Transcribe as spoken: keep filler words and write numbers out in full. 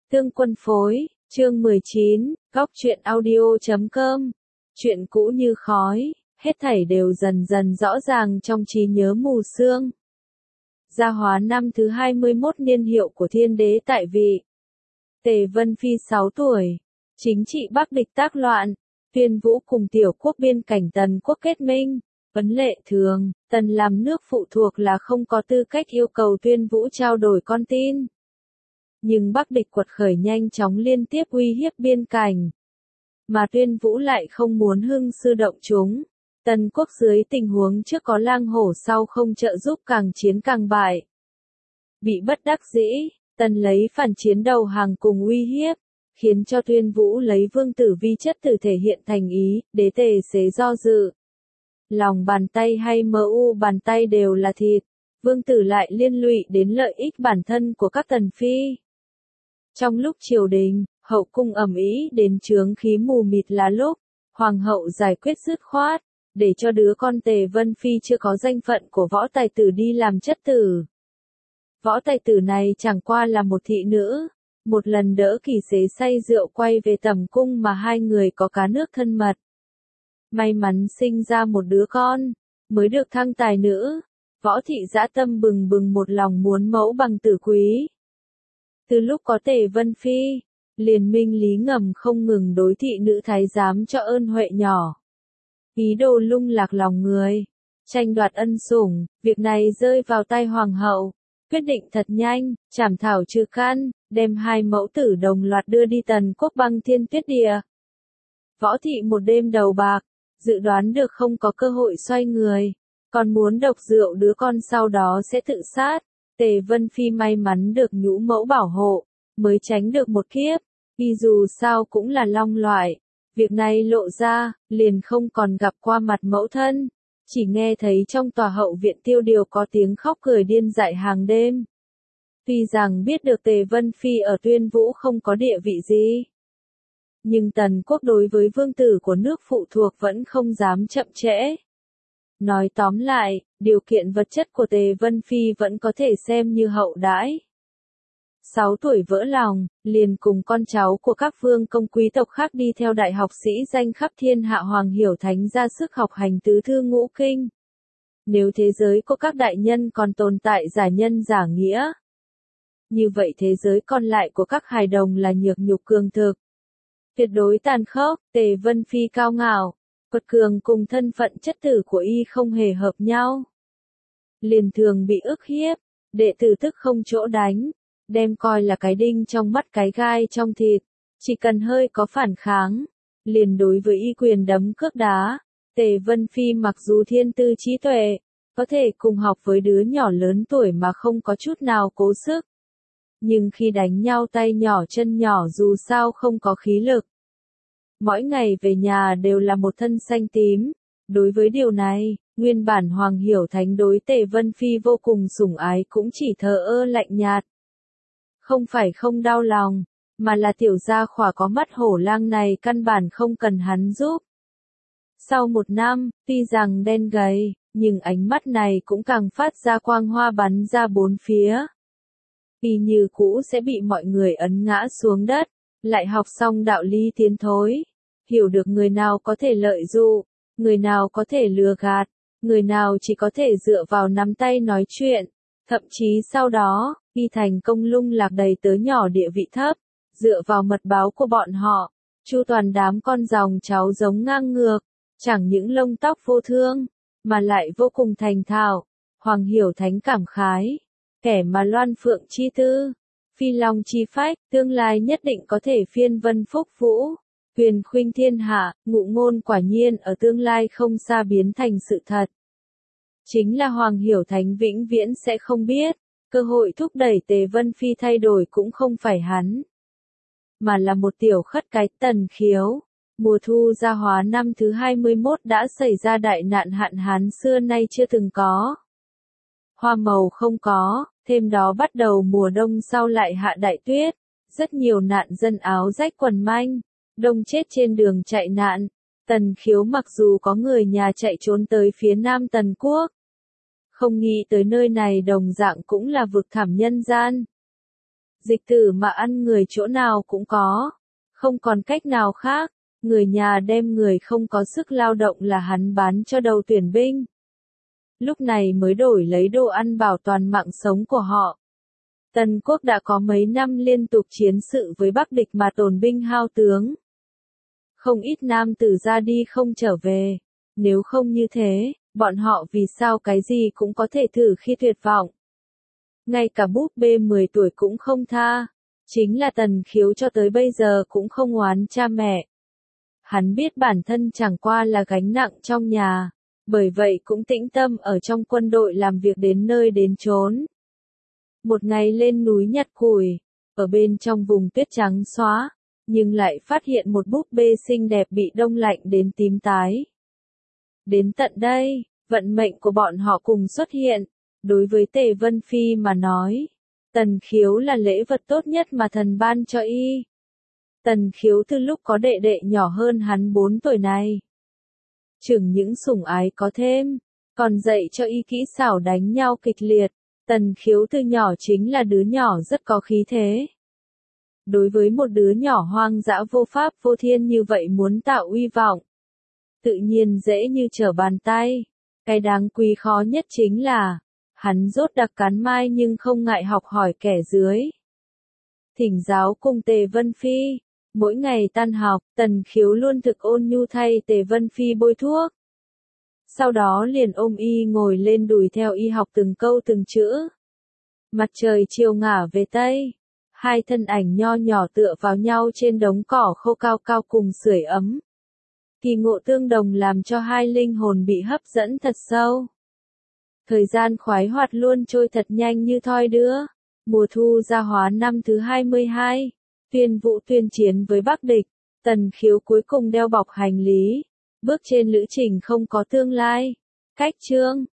Tương Quân phối, chương mười chín, góc truyện audio chấm com. Chuyện cũ như khói, hết thảy đều dần dần rõ ràng trong trí nhớ mù sương. Gia Hóa năm thứ hai mươi mốt niên hiệu của Thiên Đế tại vị. Tề Vân Phi sáu tuổi, chính trị Bắc địch tác loạn, Tuyên Vũ cùng tiểu quốc biên cảnh Tần quốc kết minh. Ấn lệ thường, Tần làm nước phụ thuộc là không có tư cách yêu cầu Tuyên Vũ trao đổi con tin. Nhưng Bắc địch quật khởi nhanh chóng liên tiếp uy hiếp biên cảnh. Mà Tuyên Vũ lại không muốn hưng sư động chúng. Tần quốc dưới tình huống trước có lang hổ sau không trợ giúp càng chiến càng bại. Bị bất đắc dĩ, Tần lấy phản chiến đầu hàng cùng uy hiếp, khiến cho Tuyên Vũ lấy vương tử vi chất tử thể hiện thành ý, đế tề xế do dự. Lòng bàn tay hay mờ u bàn tay đều là thịt, vương tử lại liên lụy đến lợi ích bản thân của các tần phi. Trong lúc triều đình, hậu cung ầm ĩ đến chướng khí mù mịt là lúc, hoàng hậu giải quyết dứt khoát, để cho đứa con Tề Vân Phi chưa có danh phận của võ tài tử đi làm chất tử. Võ tài tử này chẳng qua là một thị nữ, một lần đỡ kỳ xế say rượu quay về tầm cung mà hai người có cá nước thân mật. May mắn sinh ra một đứa con, mới được thăng tài nữ, võ thị dã tâm bừng bừng một lòng muốn mẫu bằng tử quý. Từ lúc có Tề Vân Phi, liền minh lý ngầm không ngừng đối thị nữ thái giám cho ơn huệ nhỏ. Ý đồ lung lạc lòng người, tranh đoạt ân sủng, việc này rơi vào tay hoàng hậu, quyết định thật nhanh, trảm thảo trừ căn, đem hai mẫu tử đồng loạt đưa đi Tần quốc băng thiên tuyết địa. Võ thị một đêm đầu bạc, dự đoán được không có cơ hội xoay người, còn muốn độc rượu đứa con sau đó sẽ tự sát. Tề Vân Phi may mắn được nhũ mẫu bảo hộ, mới tránh được một kiếp, vì dù sao cũng là long loại. Việc này lộ ra, liền không còn gặp qua mặt mẫu thân, chỉ nghe thấy trong tòa hậu viện tiêu điều có tiếng khóc cười điên dại hàng đêm. Tuy rằng biết được Tề Vân Phi ở Tuyên Vũ không có địa vị gì, nhưng Tần quốc đối với vương tử của nước phụ thuộc vẫn không dám chậm trễ. Nói tóm lại, điều kiện vật chất của Tề Vân Phi vẫn có thể xem như hậu đãi. Sáu tuổi vỡ lòng, liền cùng con cháu của các vương công quý tộc khác đi theo đại học sĩ danh khắp thiên hạ Hoàng Hiểu Thánh ra sức học hành tứ thư ngũ kinh. Nếu thế giới của các đại nhân còn tồn tại giả nhân giả nghĩa, như vậy thế giới còn lại của các hài đồng là nhược nhục cường thực. Tuyệt đối tàn khốc, Tề Vân Phi cao ngạo, quật cường cùng thân phận chất tử của y không hề hợp nhau. Liền thường bị ức hiếp, đệ tử tức không chỗ đánh, đem coi là cái đinh trong mắt cái gai trong thịt, chỉ cần hơi có phản kháng, liền đối với y quyền đấm cước đá. Tề Vân Phi mặc dù thiên tư trí tuệ, có thể cùng học với đứa nhỏ lớn tuổi mà không có chút nào cố sức. Nhưng khi đánh nhau tay nhỏ chân nhỏ dù sao không có khí lực. Mỗi ngày về nhà đều là một thân xanh tím. Đối với điều này, nguyên bản Hoàng Hiểu Thánh đối Tề Vân Phi vô cùng sủng ái cũng chỉ thờ ơ lạnh nhạt. Không phải không đau lòng, mà là tiểu gia khỏa có mắt hổ lang này căn bản không cần hắn giúp. Sau một năm, tuy rằng đen gầy, nhưng ánh mắt này cũng càng phát ra quang hoa bắn ra bốn phía. Vì như cũ sẽ bị mọi người ấn ngã xuống đất, lại học xong đạo lý tiến thối, hiểu được người nào có thể lợi dụ, người nào có thể lừa gạt, người nào chỉ có thể dựa vào nắm tay nói chuyện, thậm chí sau đó, khi thành công lung lạc đầy tớ nhỏ địa vị thấp, dựa vào mật báo của bọn họ, chu toàn đám con dòng cháu giống ngang ngược, chẳng những lông tóc vô thương, mà lại vô cùng thành thạo. Hoàng Hiểu Thánh cảm khái, kẻ mà loan phượng chi tư, phi long chi phách, tương lai nhất định có thể phiên vân phúc vũ, huyền khuynh thiên hạ, ngụ ngôn quả nhiên ở tương lai không xa biến thành sự thật. Chính là Hoàng Hiểu Thánh vĩnh viễn sẽ không biết, cơ hội thúc đẩy Tề Vân Phi thay đổi cũng không phải hắn, mà là một tiểu khất cái Tần Khiếu. Mùa thu Gia Hóa năm thứ hai mươi mốt đã xảy ra đại nạn hạn hán xưa nay chưa từng có. Hoa màu không có, thêm đó bắt đầu mùa đông sau lại hạ đại tuyết, rất nhiều nạn dân áo rách quần manh, đông chết trên đường chạy nạn. Tần Khiếu mặc dù có người nhà chạy trốn tới phía nam Tần quốc, không nghĩ tới nơi này đồng dạng cũng là vực thẳm nhân gian. Dịch tử mà ăn người chỗ nào cũng có. Không còn cách nào khác, người nhà đem người không có sức lao động là hắn bán cho đầu tuyển binh. Lúc này mới đổi lấy đồ ăn bảo toàn mạng sống của họ. Tần quốc đã có mấy năm liên tục chiến sự với Bắc địch mà tổn binh hao tướng. Không ít nam tử ra đi không trở về. Nếu không như thế, bọn họ vì sao cái gì cũng có thể thử khi tuyệt vọng. Ngay cả búp bê mười tuổi cũng không tha. Chính là Tần Khiếu cho tới bây giờ cũng không oán cha mẹ. Hắn biết bản thân chẳng qua là gánh nặng trong nhà, bởi vậy cũng tĩnh tâm ở trong quân đội làm việc đến nơi đến chốn. Một ngày lên núi nhặt củi, ở bên trong vùng tuyết trắng xóa, nhưng lại phát hiện một búp bê xinh đẹp bị đông lạnh đến tím tái. Đến tận đây, vận mệnh của bọn họ cùng xuất hiện. Đối với Tề Vân Phi mà nói, Tần Khiếu là lễ vật tốt nhất mà thần ban cho y. Tần Khiếu từ lúc có đệ đệ nhỏ hơn hắn bốn tuổi này, chẳng những sủng ái có thêm, còn dạy cho y kỹ xảo đánh nhau kịch liệt. Tần Khiếu từ nhỏ chính là đứa nhỏ rất có khí thế. Đối với một đứa nhỏ hoang dã vô pháp vô thiên như vậy muốn tạo uy vọng, tự nhiên dễ như trở bàn tay. Cái đáng quý khó nhất chính là, hắn rốt đặc cán mai nhưng không ngại học hỏi kẻ dưới. Thỉnh giáo cùng Tề Vân Phi. Mỗi ngày tan học, Tần Khiếu luôn thực ôn nhu thay Tề Vân Phi bôi thuốc. Sau đó liền ôm y ngồi lên đùi theo y học từng câu từng chữ. Mặt trời chiều ngả về Tây. Hai thân ảnh nho nhỏ tựa vào nhau trên đống cỏ khô cao cao cùng sưởi ấm. Kỳ ngộ tương đồng làm cho hai linh hồn bị hấp dẫn thật sâu. Thời gian khoái hoạt luôn trôi thật nhanh như thoi đưa. Mùa thu gia hóa năm thứ hai mươi hai. Tuyên vụ tuyên chiến với Bắc địch. Tần Khiếu cuối cùng đeo bọc hành lý. Bước trên lữ trình không có tương lai. Cách chương.